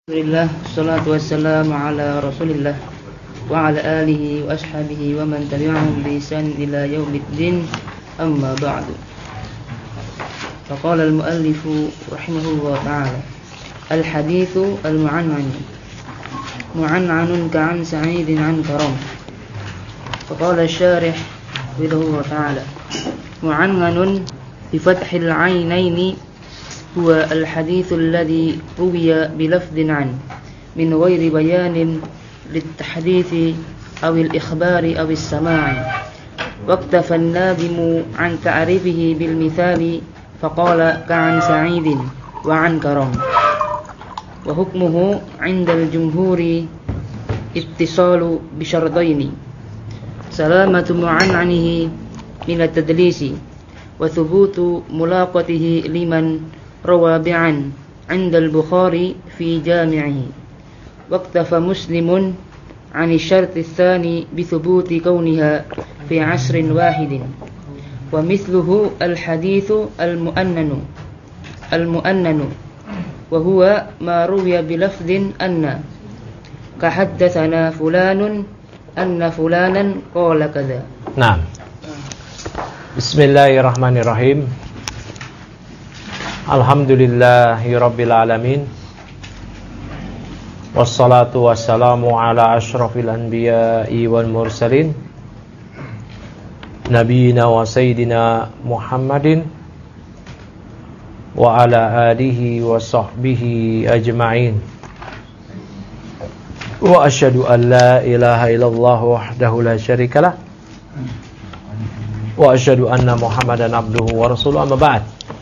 Alhamdulillah, salatu wassalamu ala rasulillah wa ala alihi wa ashabihi wa man tabi'ahum bi ihsan ila yaumiddin, amma ba'du. Faqala al-muallifu rahimahullah ta'ala, al-hadithu al-mu'an'an mu'an'anun ka'an sa'idin an karam. Faqala al-syarih ridahullah ta'ala, mu'an'anun bifathil 'ainaini huwa al-hadithu alladhi ruwiya bilafdhin an min ghairi bayanin litahditsi aw al-ikhbari aw as-sama'i waqtafa an-nadimu an ta'rifihi bil mithali faqala ka'an sa'idin wa an karam wa hukmuhu 'inda al-jumhuri ittisalu bi syartaini salamatu mu'an'anihi min at-tadlisi wa thubutu mulaqatihi liman rawabi'an 'inda al-Bukhari fi jami'ihi waqtafa Muslimun 'an asy-syart ats-tsani bi thubuti kauniha fi 'asrin wahidin wa mithluhu al-haditsu al-mu'annanu wa huwa ma ruwiya bi lafdhin anna ka haddatsana fulanun anna fulanan qala kadza. Naam. Bismillahirrahmanirrahim. Alhamdulillahirabbil alamin. Wassalatu wassalamu ala asyrafil anbiya'i wal mursalin nabiyina wa sayyidina Muhammadin wa ala alihi wa sahbihi ajma'in. Wa asyhadu an la ilaha illallah wahdahu la syarikalah wa asyhadu anna Muhammadan abduhu wa rasuluhu, amma ba'd.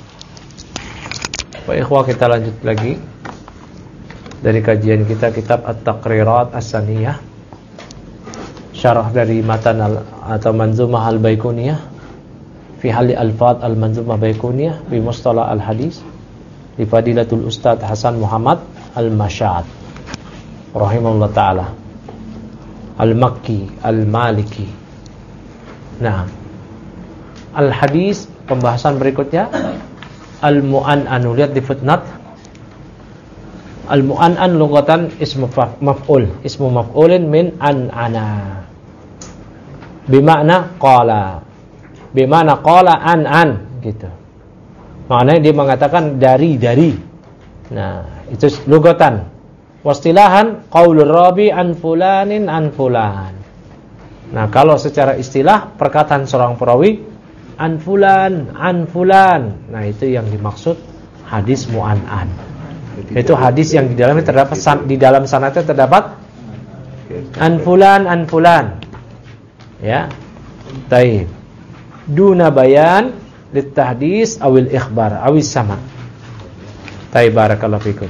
Baik ikhwah, kita lanjut lagi dari kajian kita kitab At-Taqrirat As-Saniyah, syarah dari matan atau Manzumah Al-Baiquniyah fi Halli Al-Fadh Al-Manzumah Baiquniyah bi Mustalah Al-Hadis li Fadilatul Ustaz Hasan Muhammad Al-Masyad rahimahullah ta'ala Al-Makki Al-Maliki. Nah, Al-Hadis, pembahasan berikutnya Al-Mu'an'anu, lihat di footnote. Al-Mu'an'an lughatan ismu maf'ul, ismu maf'ulin min an'ana, bimakna qala, bimakna qala an gitu. Maknanya dia mengatakan dari. Nah, itu lughatan. Wastilahan qaulur rabi an fulanin an fulan. Nah, kalau secara istilah perkataan seorang perawi an fulan. Nah, itu yang dimaksud hadis mu'an'an. Itu hadis yang di dalamnya terdapat, di dalam sanadnya terdapat an fulan. Ya. Taib. Duna bayan lit tahdis awil ikhbar awis sama. Taib, barakallahu fikum.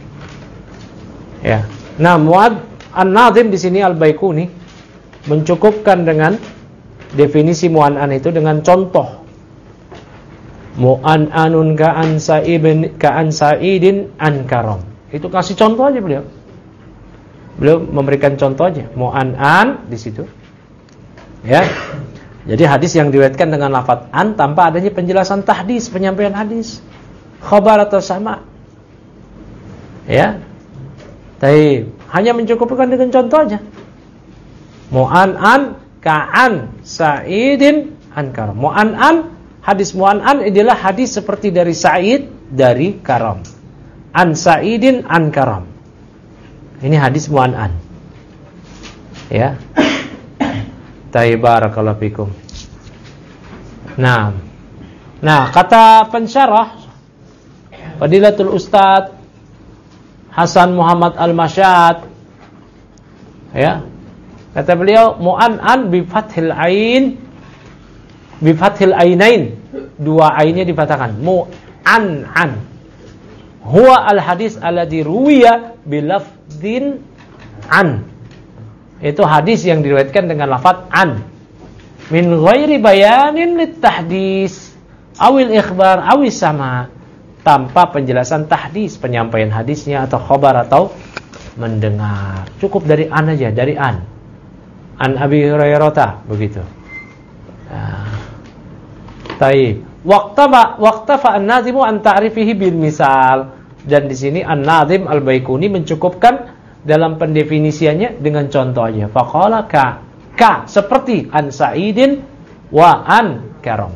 Ya. Nah, Muad An-Nazim di sini Al-Baiquni mencukupkan dengan definisi mu'an'an itu dengan contoh. Mu'an'anun ka'an sa'idin an karam. Itu kasih contoh aja beliau. Beliau memberikan contoh aja. Mu'an'an di situ. Ya. Jadi hadis yang diriwayatkan dengan lafaz an tanpa adanya penjelasan tahdis, penyampaian hadis, khabar atau sama. Ya. Tapi hanya mencukupkan dengan contoh aja. Mu'an'an ka'an sa'idin an karam. Mu'an'an, hadis mu'an'an adalah hadis seperti dari Sa'id, dari karam. An sa'idin an karam. Ini hadis mu'an'an. Ya. Barakallahu fikum. Nah, kata pensyarah Fadilatul Ustaz Hasan Muhammad Al-Masyad, ya, kata beliau mu'an'an bi fathil ainain, dua ainnya difatahkan, mu'an'an huwa al-hadis alladhi ruwiya bi lafdhin an. Itu hadis yang diriwayatkan dengan lafaz an min ghairi bayanin lit tahdis awil ikhbar awis sama, tanpa penjelasan tahdis, penyampaian hadisnya atau khabar atau mendengar. Cukup dari an aja, dari an Abi Hurairah, begitu. Taib. Waqtafa an-nazimu an ta'rifihi bil misal. Dan di sini An-Nazim Al-Baikuni mencukupkan dalam pendefinisiannya dengan contohnya. Faqala ka seperti an Sa'idin wa an Karam.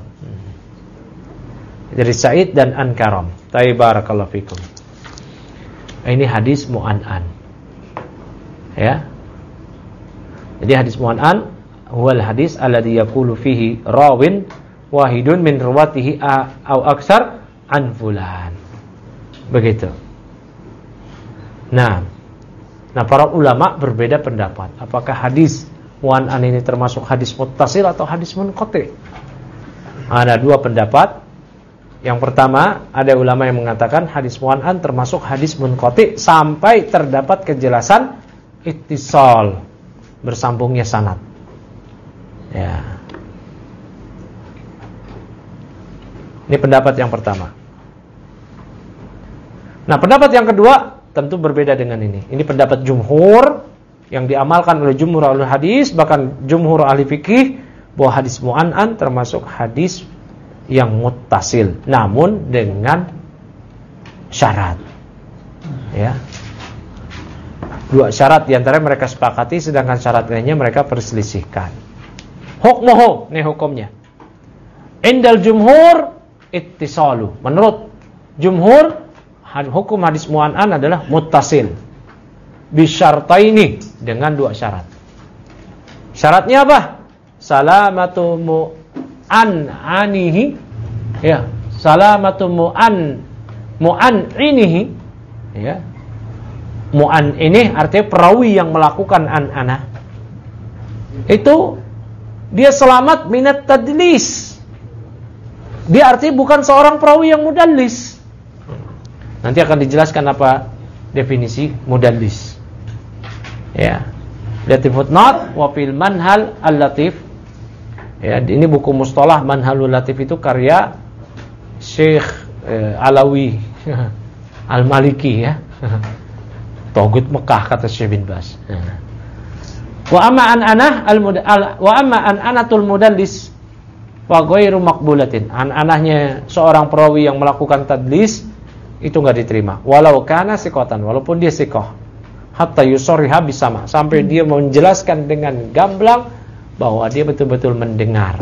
Dari Sa'id dan an Karam. Barakallahu fikum. Ini hadis mu'an'an. Ya. Jadi hadis mu'an'an huwal hadis alladhi yaqulu fihi rawin wahidun min ruwatihi au aksar an fulan. Begitu. Nah, para ulama berbeda pendapat. Apakah hadis mu'an'an ini termasuk hadis muttasil atau hadis munqati'? Ada dua pendapat. Yang pertama, ada ulama yang mengatakan hadis mu'an'an termasuk hadis munqati' sampai terdapat kejelasan ittisal, bersambungnya sanad. Ya. Ini pendapat yang pertama. Nah, pendapat yang kedua tentu berbeda dengan ini. Ini pendapat jumhur yang diamalkan oleh jumhur ahli hadis, bahkan jumhur ahli fikih, bahwa hadis mu'an'an termasuk hadis yang muttasil, namun dengan syarat. Ya. Dua syarat diantara mereka sepakati, sedangkan syarat lainnya mereka perselisihkan. Hukmuhu, ini hukumnya. Indal jumhur ittisalu. Menurut jumhur, hukum hadis mu'an'an adalah muttasil. Bisyartaini, dengan dua syarat. Syaratnya apa? Salamatu mu'an'anihi. Ya, salamatu mu'an'inihi. Ya. Mu'an ini artinya perawi yang melakukan an-anah. Itu dia selamat minat tadlis. Dia artinya bukan seorang perawi yang mudallis. Nanti akan dijelaskan apa definisi mudallis. Ya. Lihat footnote wa fil manhal al-latif. Ya, ini buku mustalah Manhalul Latif itu karya Syekh Alawi Al-Maliki ya. Togut Mekah kata Syekh bin Bas. Wa amma an-anatul mudallis wa ghairu maqbulatin. An-anahnya seorang perawi yang melakukan tadlis itu enggak diterima. Walau kana siqatan, walaupun dia siqah. Hatta yusarriha bisama, sampai dia menjelaskan dengan gamblang bahwa dia betul-betul mendengar.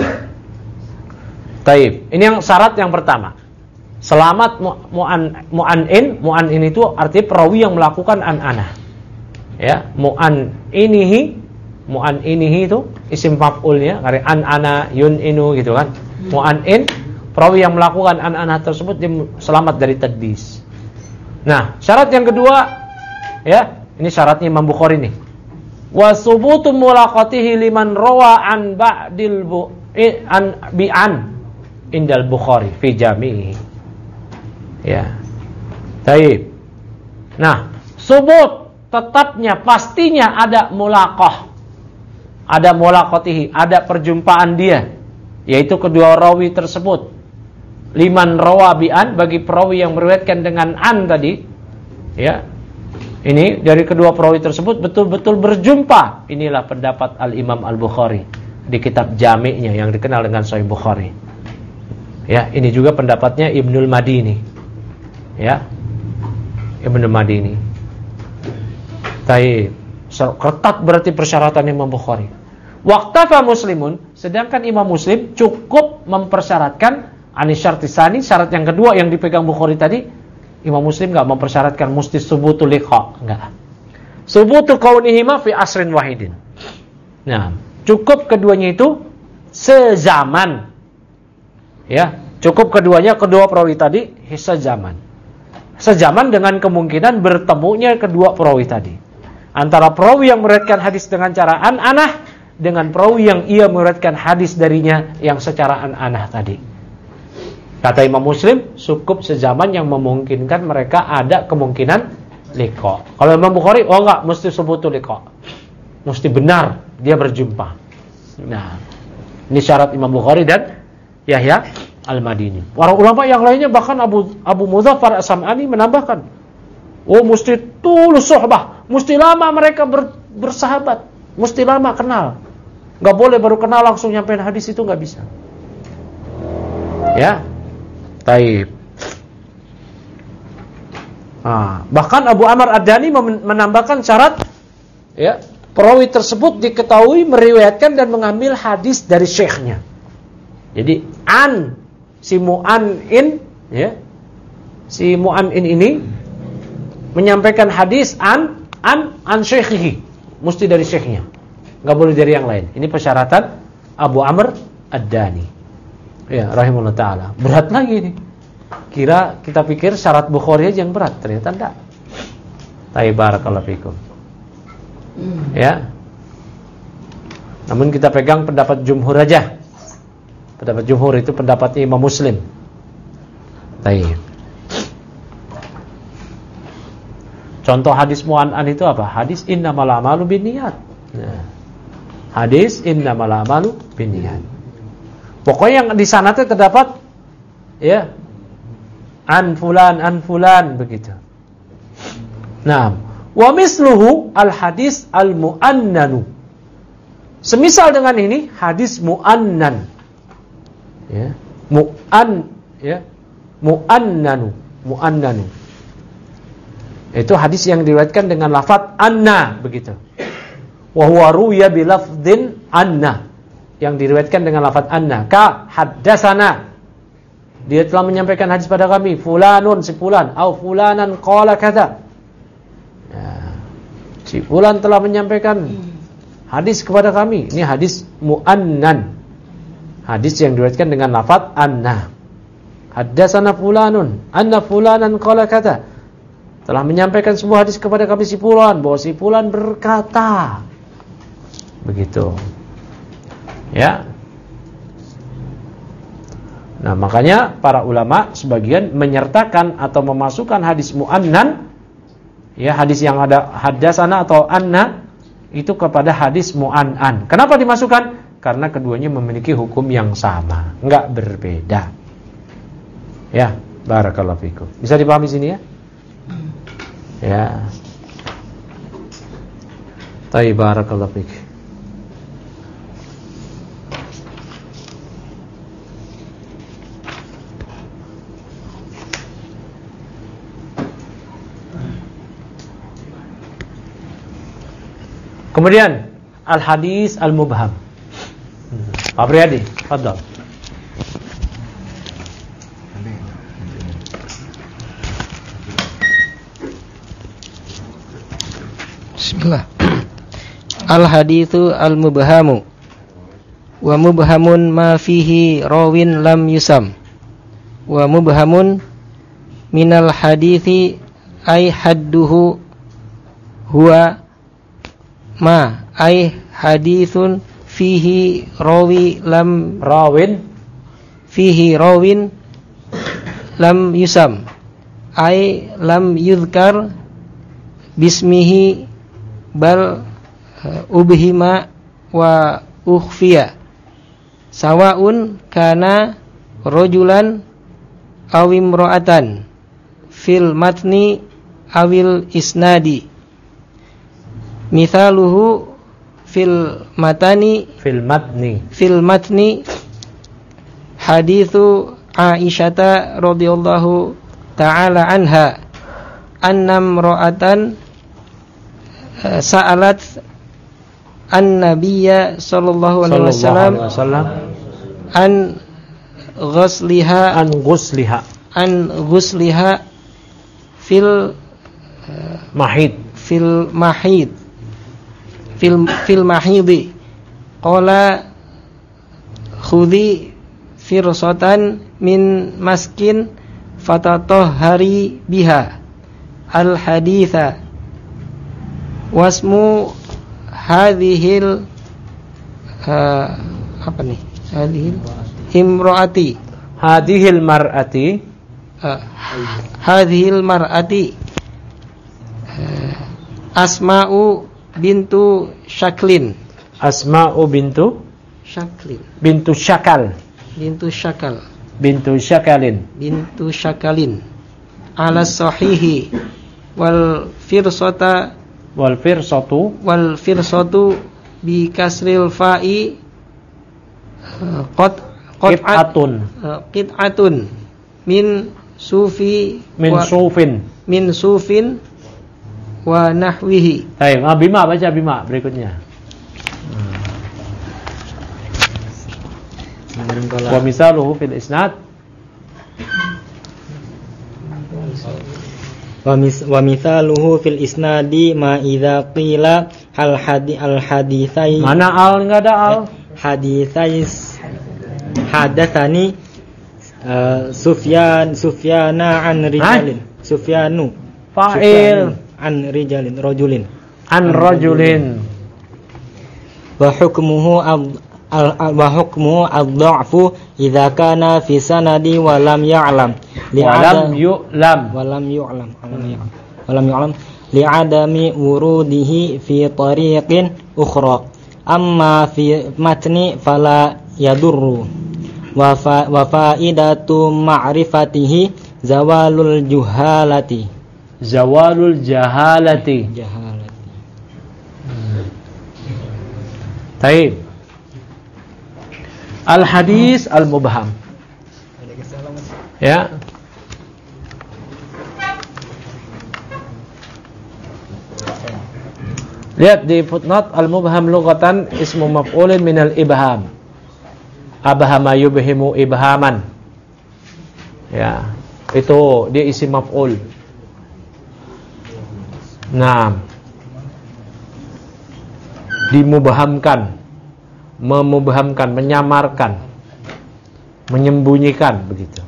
Taib. Ini yang syarat yang pertama. Selamat mu'an'in itu artinya perawi yang melakukan an-anah. Ya, mu'an'inihi itu isim maf'ulnya, karena an-ana yun'inu gitu kan. Mu'an'in, perawi yang melakukan an-anah tersebut dia selamat dari tadlis. Nah, syarat yang kedua ya, ini syaratnya Imam Bukhari nih. Wa subutu mulaqatihi liman rawa an ba'dil bi'an indal Bukhari fi jami'i. Ya. Baik. Nah, subut tetapnya pastinya ada mulaqah. Ada mulaqatihi, ada perjumpaan dia, yaitu kedua rawi tersebut. Liman rawa bi'an, bagi perawi yang meriwayatkan dengan an tadi. Ya. Ini dari kedua perawi tersebut betul-betul berjumpa. Inilah pendapat Al-Imam Al-Bukhari di kitab Jami'-nya yang dikenal dengan Sahih Bukhari. Ya, ini juga pendapatnya Ibnul Madini. Ya, Ibnu Madini. Taib. Ketat berarti persyaratan Imam Bukhari. Waqtafa Muslimun, sedangkan Imam Muslim cukup mempersyaratkan anisyartisani, syarat yang kedua yang dipegang Bukhari tadi. Imam Muslim enggak mempersyaratkan musti subutul liqa, enggak. Subutu kaunihima fi asrin wahidin. Nah, cukup keduanya itu sezaman. Ya, cukup keduanya, kedua perawi tadi sezaman. Sejaman dengan kemungkinan bertemunya kedua perawi tadi. Antara perawi yang meriwayatkan hadis dengan cara an-anah dengan perawi yang ia meriwayatkan hadis darinya yang secara an-anah tadi. Kata Imam Muslim, cukup sejaman yang memungkinkan mereka ada kemungkinan liqa. Kalau Imam Bukhari, oh enggak, mesti subutul liqa. Mesti benar dia berjumpa. Nah, ini syarat Imam Bukhari dan Yahya Al-Madini. Para ulama yang lainnya, bahkan Abu Mudzaffar As-Sam'ani menambahkan, oh mesti tulus sohbah, mesti lama mereka bersahabat, mesti lama kenal. Gak boleh baru kenal langsung nyampein hadis, itu gak bisa. Ya, taib. Bahkan Abu Amr Ad-Dani menambahkan syarat, ya, perawi tersebut diketahui meriwayatkan dan mengambil hadis dari syekhnya. Jadi si Mu'an'in, ya, si Mu'an'in ini menyampaikan hadis an syekhihi, mesti dari syekhnya, nggak boleh dari yang lain. Ini persyaratan Abu Amr Ad-Dani, ya, rahimahullah taala. Berat lagi nih. Kita pikir syarat Bukhari aja yang berat, ternyata enggak. Barakallahu fikum. Ya. Namun kita pegang pendapat jumhur aja. Pendapat jumhur itu pendapatnya Imam Muslim. Contoh hadis mu'an'an itu apa? Hadis innamal a'malu binniyat. Nah, hadis innamal a'malu binniyat. Pokoknya yang di sana tuh terdapat, ya, an fulan begitu. Nah, wa misluhu al hadis al mu'annanu. Semisal dengan ini hadis mu'annan. Ya, mu'annanu. Itu hadis yang diriwayatkan dengan lafaz anna begitu. Wa huwa ruwiya bi lafdhin anna. Yang diriwayatkan dengan lafaz anna. Ka haddatsana. Dia telah menyampaikan hadis pada kami, fulanun si fulan, au fulanan qala kadza. Ya, si fulan telah menyampaikan hadis kepada kami. Ini hadis mu'annan. Hadis yang diriwayatkan dengan lafaz anna. Haddatsana fulanun, anna fulanan qala kadza. Telah menyampaikan sebuah hadis kepada kami si fulan, bahwa si fulan berkata. Begitu. Ya. Nah, makanya para ulama sebagian menyertakan atau memasukkan hadis mu'annan, ya, hadis yang ada haddatsana atau anna itu kepada hadis mu'an'an. Kenapa dimasukkan? Karena keduanya memiliki hukum yang sama, enggak berbeda. Ya, barakallahu fikum. Bisa dipahami sini ya? Ya. Baik, barakallahu fiik. Kemudian al-hadis al-mubham. Pak Priyadi, fadhal. Bismillah. Al-haditsu al-mubhamu wa mubhamun ma fihi rawin lam yusam wa mubhamun minal hadithi ay hadduhu huwa ma ay hadithun fihi rawin lam yusam ay lam yuzkar bismihi bal ubhima wa ukhfiya sawaun kana rajulan aw imra'atan fil matni awil isnadi mithaluhu fil matni hadithu Aisyata radhiyallahu ta'ala anha annam ra'atan sa'alat an-nabiyya sallallahu alaihi wasallam an ghusliha fil mahidi qala khudhi firsatan min maskin fatatahhari biha al haditha wasmu hadhil mar'ati Asma'u bintu Shaklin ala sahihi wal firsatu bi kasril fa'i qit'atun min sufin min sufin wa nahwihi. Baik, Bima baca Bima berikutnya. Wa misaluhu fil isnad wa mithaluhu fil isnadi ma idza qila al haditsai. Mana al, enggak ada al. Haditsais hadatsani Sufyana an rijalin. Sufyanu Fa'il an rijalin rajulin. An rajulin. Wa hukmuhu ad-dha'fu idza kana fi sanadi wa lam ya'lam li'adami wurudihi fi tariqin ukhra, amma fi matni fala yadurru wa faidatu ma'rifatihi zawalul jahalati. Taib. Al-hadis al-mubham. Ya. Lihat di footnote, al-mubham lughatan ismu maf'ulin minal ibham. Abhama yubhimu ibhaman. Ya, itu dia isim maf'ul. Nah, dimubhamkan, memubhamkan, menyamarkan, menyembunyikan, begitu.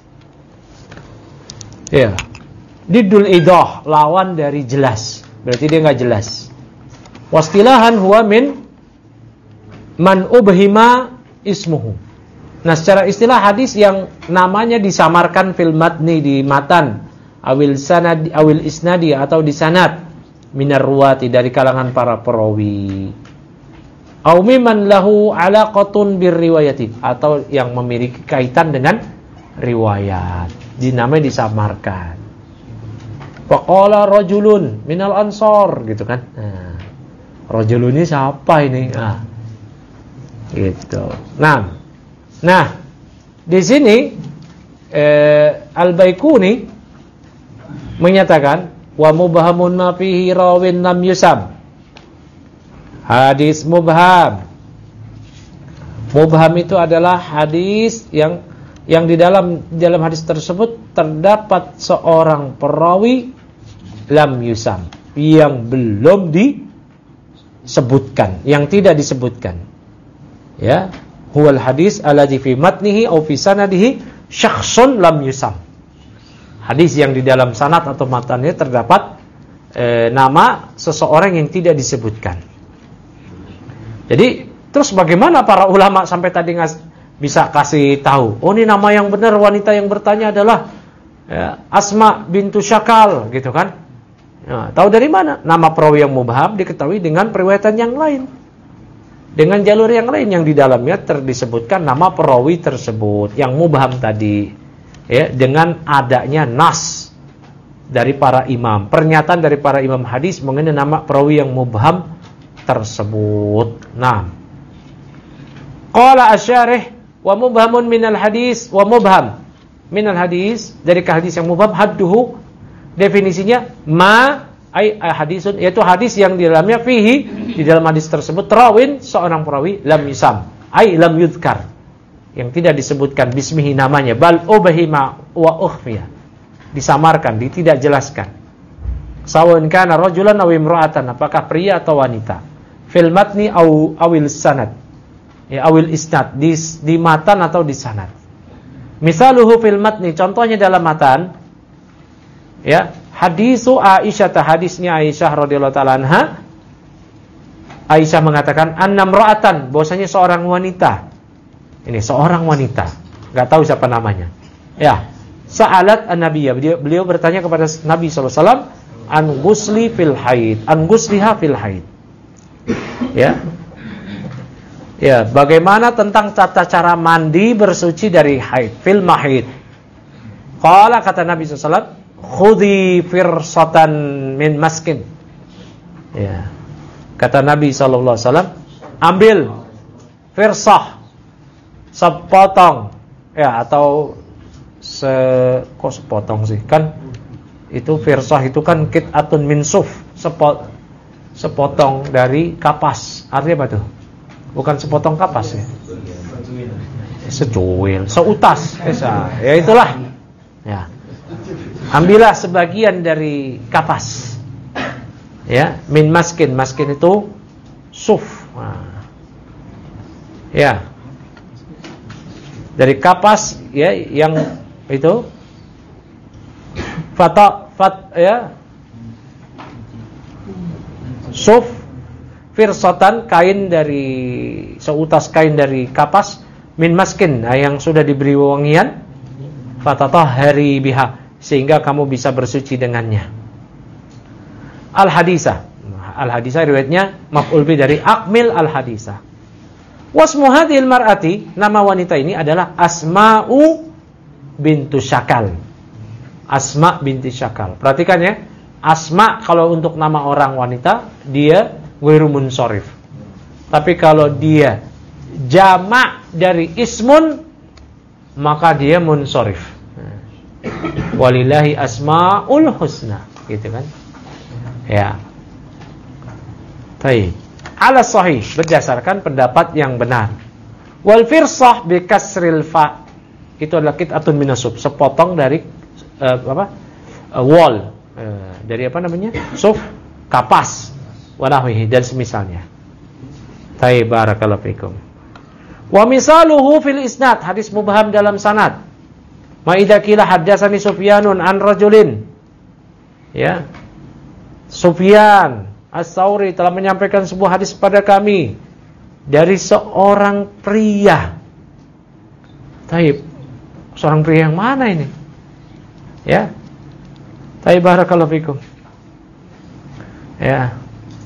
Ya, didul idah, lawan dari jelas, berarti dia nggak jelas. Wastilahan huwa min man ubhima ismuhu. Nah, secara istilah hadis yang namanya disamarkan fil matni, di matan, awil sanad, awil isnadi, atau di sanad, minar ruwati, dari kalangan para perawi, au mimman lahu alaqatun birriwayati, atau yang memiliki kaitan dengan riwayat, dinamai disamarkan. Faqala rajulun minal ansor, gitu kan. Nah, rajulun ini siapa ini? Nah, gitu. Nah, di sini Al-Baikuni menyatakan wa mubhamun ma fihi rawin lam yusam. Hadis mubham. Mubham itu adalah hadis yang di dalam hadis tersebut terdapat seorang perawi lam yusam, yang belum disebutkan, yang tidak disebutkan. Ya, huwal hadis alladzi fi matnihi aw fi sanadihi syakhsun lam yusam. Hadis yang di dalam sanad atau matannya terdapat nama seseorang yang tidak disebutkan. Jadi, terus bagaimana para ulama sampai tadi bisa kasih tahu? Oh, ini nama yang benar, wanita yang bertanya adalah Asma bintu Syakal, gitu kan? Nah, tahu dari mana? Nama perawi yang mubham diketahui dengan periwayatan yang lain, dengan jalur yang lain yang di dalamnya disebutkan nama perawi tersebut yang mubham tadi, ya, dengan adanya nas dari para imam, pernyataan dari para imam hadis mengenai nama perawi yang mubham tersebut. Nah, qala asy-syarih wa mubhamun minal hadis, wa mubham minal hadis, dari hadis yang mubham, hadduhu, definisinya ma ay hadisun, yaitu hadis yang di dalamnya fihi, di dalam hadis tersebut rawin, seorang perawi, lam yusam ay lam yudhkar, yang tidak disebutkan bismihi namanya, bal ubhima wa ukhfiya, disamarkan, tidak jelaskan. Sawan kana rajulan aw imra'atan, apakah pria atau wanita, fil matni awil sanad, ya, awil isnad, di matan atau di sanad. Misaluhu fil matni, contohnya dalam matan, ya, hadisu Aisyah, hadisnya Aisyah radhiyallahu taala anha. Aisyah mengatakan annamra'atan, bahwasanya seorang wanita. Ini seorang wanita, enggak tahu siapa namanya. Ya, sa'alat an-nabiyya, beliau bertanya kepada Nabi sallallahu alaihi wasallam an ghusli fil haid, an ghusliha fil haid. Ya. Ya, bagaimana tentang tata cara mandi bersuci dari haid, fil mahid. Qala, kata Nabi sallallahu alaihi wasallam, khudhi firsatan min maskin. Ya. Kata Nabi sallallahu alaihi wasallam, ambil firsah, sepotong, ya, atau kok sepotong sih? Kan Itu firsah itu kan qit'atun min suf, sepotong dari kapas. Artinya apa tuh? Bukan sepotong kapas ya. Secuil, seutas. Ya itulah. Ya. Ambillah sebagian dari kapas. Ya, min maskin. Maskin itu suf. Nah. Ya. Dari kapas ya yang itu ya. Suf firsatan, kain dari seutas kain dari kapas, min maskin, yang sudah diberi wangian, fatatahhari biha, sehingga kamu bisa bersuci dengannya. Al-hadisah. Al-hadisah riwayatnya maf'ul bi dari akmil al-hadisah. Wasmu hadhil mar'ati, nama wanita ini adalah Asma'u bintu Syakal. Asma binti Syakal. Perhatikan ya. Asma kalau untuk nama orang wanita dia ghairu munsharif. Tapi kalau dia jamak dari ismun maka dia munsharif. Walillahi asmaul husna, gitu kan? Ya. Baik. Ala sahih, berdasarkan pendapat yang benar. Wal firsah bi kasril fa, itu adalah qit'atun minasub, sepotong dari wall, dari apa namanya? Suf, kapas, wanahwihi dan semisalnya. Baik, barakallahu fikum. Wa misaluhu fil isnad, hadis mubham dalam sanad. Ma idza qila haddatsani Sufyanun an rajulin. Ya. Sufyan As-Tsauri telah menyampaikan sebuah hadis kepada kami dari seorang pria. Taib. Seorang pria yang mana ini? Ya. Taib, barakallahu fikum. Ya.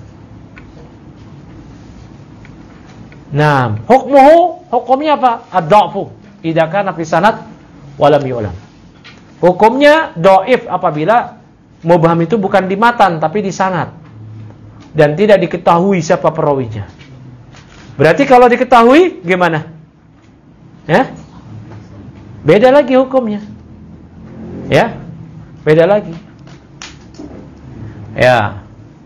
Nah, hukumnya apa? Ad-dha'fu idza kana fi sanad wa lam yu'lam. Hukumnya dhaif apabila mubham itu bukan di matan tapi di sanad dan tidak diketahui siapa perawinya. Berarti kalau diketahui gimana? Ya? Beda lagi hukumnya. Ya? Beda lagi. Ya.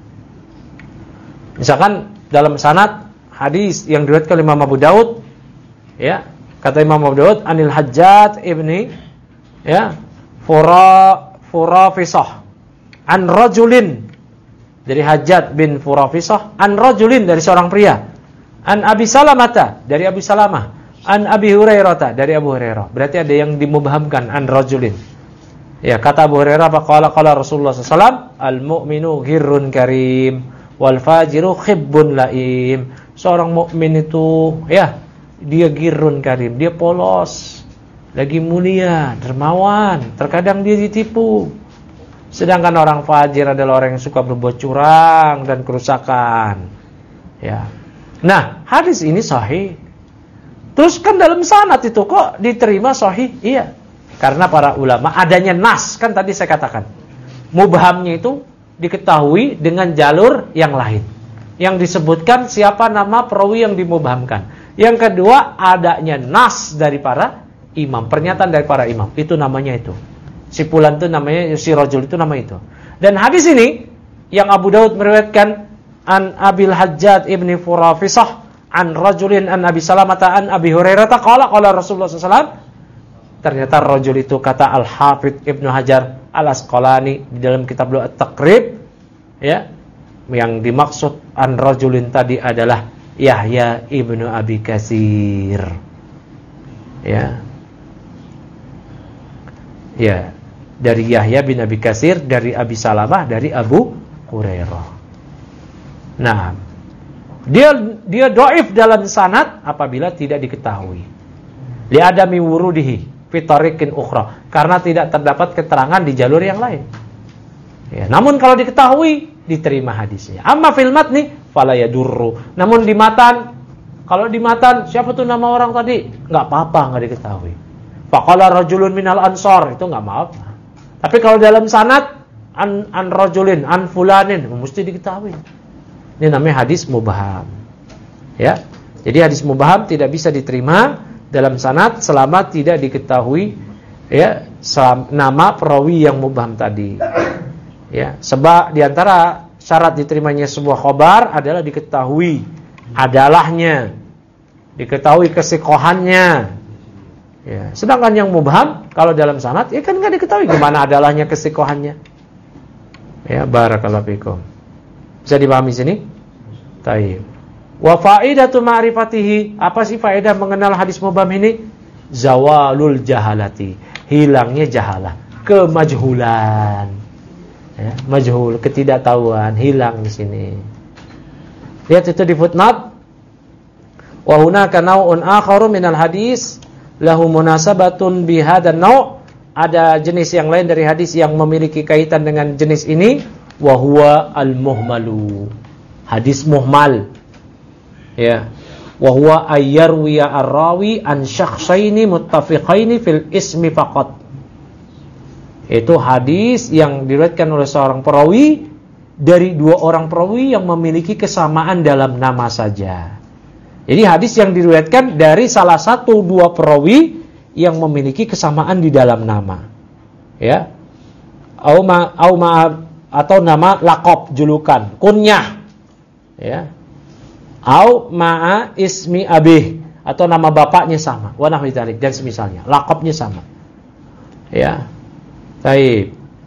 Misalkan dalam sanad hadis yang diriwayatkan oleh Imam Abu Daud, ya, kata Imam Abu Daud anil Hajjaj ibni ya Furafisah an rajulin, dari Hajjaj bin Furafisah, an rajulin, dari seorang pria, an Abi Salamata, dari Abi Salamah, an Abi Hurairah, dari Abu Hurairah. Berarti ada yang dimubhamkan, an rajulin. Ya, kata Abu Hurairah, qala Rasulullah SAW, al-mu'minu ghirrun karim wal fajiru khibbun laim. Seorang mukmin itu ya, dia ghirrun karim, dia polos, lagi mulia, dermawan, terkadang dia ditipu. Sedangkan orang fajir adalah orang yang suka berbuat curang dan kerusakan. Ya. Nah, hadis ini sahih. Terus kan dalam sanad itu kok diterima sahih? Iya. Karena para ulama adanya nas, kan tadi saya katakan. Mubhamnya itu diketahui dengan jalur yang lain. Yang disebutkan siapa nama perawi yang dimubhamkan. Yang kedua, adanya nas dari para imam, pernyataan dari para imam. Itu namanya itu. Si fulan itu namanya, si rajul itu nama itu. Dan hadis ini yang Abu Daud meriwayatkan an Abil Hajjaj ibni Furafisah an rajulin an Abi Salamata an Abi Hurairah qala Rasulullah SAW. Ternyata rajul itu kata Al-Hafidz Ibnu Hajar Al-Asqalani di dalam kitab At-Taqrib, ya, yang dimaksud an rajulin tadi adalah Yahya ibnu Abi Katsir. Ya. Ya, dari Yahya bin Abi Katsir, dari Abi Salamah, dari Abu Hurairah. Nah, dia dhaif dalam sanad apabila tidak diketahui. Li adami wurudihi fi tariqin ukhra, karena tidak terdapat keterangan di jalur yang lain. Ya, namun kalau diketahui diterima hadisnya. Amma fil matni fala yadurru. Namun di matan, kalau di matan siapa tuh nama orang tadi? Enggak apa-apa, enggak diketahui. Faqala rajulun minal ansar, itu enggak apa-apa. Tapi kalau dalam sanad an rajulin an fulanin, mesti diketahui. Ini namanya hadis mubham. Ya. Jadi hadis mubham tidak bisa diterima dalam sanad selama tidak diketahui ya nama perawi yang mubham tadi. Ya, sebab diantara syarat diterimanya sebuah khabar adalah diketahui adalahnya, diketahui kesikohannya. Ya, sedangkan yang mubham kalau dalam sanad ya kan nggak diketahui gimana adalahnya, kesikohannya. Ya, barakallahu fikum. Bisa dipahami sini? Taib. Wa faidatu ma'rifatihi, apa sih faedah mengenal hadis mubham ini? Zawalul jahalati, hilangnya jahalah, kemajhulan. Ya, majhul, ketidaktahuan hilang di sini. Lihat itu di footnote. Wa hunaka naw'un akharu minal hadis lahu munasabatun bi hadzal naw'. Ada jenis yang lain dari hadis yang memiliki kaitan dengan jenis ini, wa huwa al-muhmalu. Hadis muhmal. Ya. Wa huwa ayyarwiya ar-rawi an syakhsaini muttafiqaini fil ismi faqat. Itu hadis yang diriwayatkan oleh seorang perawi dari dua orang perawi yang memiliki kesamaan dalam nama saja. Jadi hadis yang diriwayatkan dari salah satu dua perawi yang memiliki kesamaan di dalam nama. Ya. Atau nama laqab, julukan, kunyah. Ya. Au ma'a ismi abih, atau nama bapaknya sama, wa nahwi dzalik, dan semisalnya, laqabnya sama. Ya. Baik.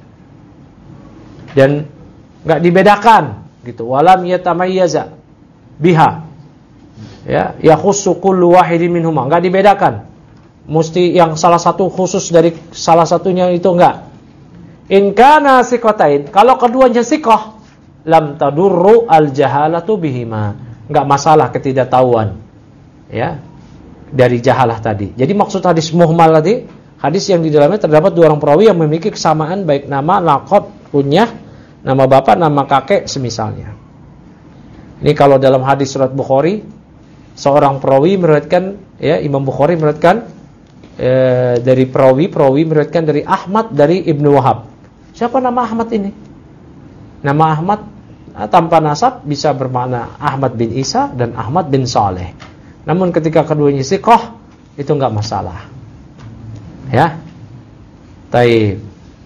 Dan enggak dibedakan gitu. Walam yatamayyaza biha. Ya, yakhussu kullu wahidin minhuma. Enggak dibedakan. Mesti yang salah satu khusus dari salah satunya itu enggak. In kana siqatain, kalau keduanya siqah, lam tadurru al-jahalatu bihima. Enggak masalah ketidaktahuan. Ya. Dari jahalah tadi. Jadi maksud hadis muhmal tadi, hadis yang di dalamnya terdapat dua orang perawi yang memiliki kesamaan baik nama, laqab, kunyah, nama bapak, nama kakek semisalnya. Ini kalau dalam hadis surat Bukhari, seorang perawi meriwayatkan, ya, Imam Bukhari meriwayatkan dari perawi meriwayatkan dari Ahmad dari Ibnu Wahab. Siapa nama Ahmad ini? Nama Ahmad tanpa nasab bisa bermakna Ahmad bin Isa dan Ahmad bin Saleh. Namun ketika keduanya siqah itu enggak masalah. Ya. Taib.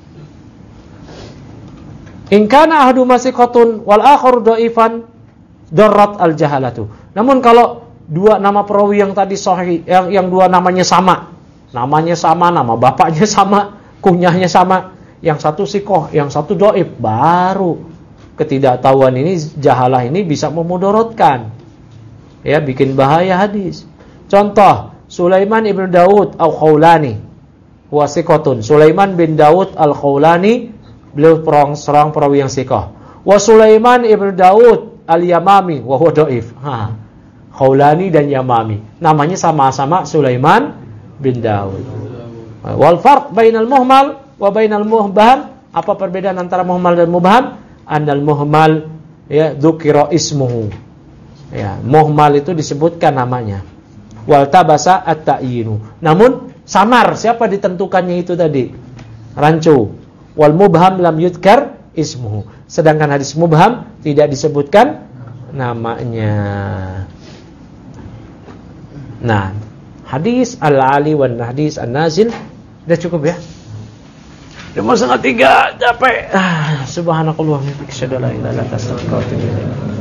In kana ahaduma siqatun wal akhar dhaifan darrat al jahalatu. Namun kalau dua nama perawi yang tadi sahih, yang dua namanya sama, nama bapaknya sama, kunyahnya sama, yang satu siqah, yang satu dhaif, baru ketidaktahuan ini, jahalah ini bisa memudaratkan. Ya, bikin bahaya hadis. Contoh, Sulaiman ibn Daud al-Khawlani wa siqatun. Sulaiman bin Daud al-Khawlani, beliau seorang perawi yang siqah. Wa Sulaiman ibn Daud al-Yamami wa huwa dhaif. Khawlani dan Yamami, namanya sama-sama Sulaiman bin Daud. Wal farq bainal muhmal wa bainal mubham, apa perbedaan antara muhmal dan mubham? Annal muhmal ya dzukira ismuhu. Ya, muhmal itu disebutkan namanya. Wal tabasa at-ta'yinu. Namun samar, siapa ditentukannya itu tadi? Rancu. Wal mubham lam yudkar ismuhu. Sedangkan hadis mubham tidak disebutkan namanya. Nah, hadis al-ali wan hadis an-nazil sudah cukup ya? Jam 2:30 capek. Subhanakallahumma wa bihamdika asyhadu an la ilaha illa anta astaghfiruka wa atubu ilaik.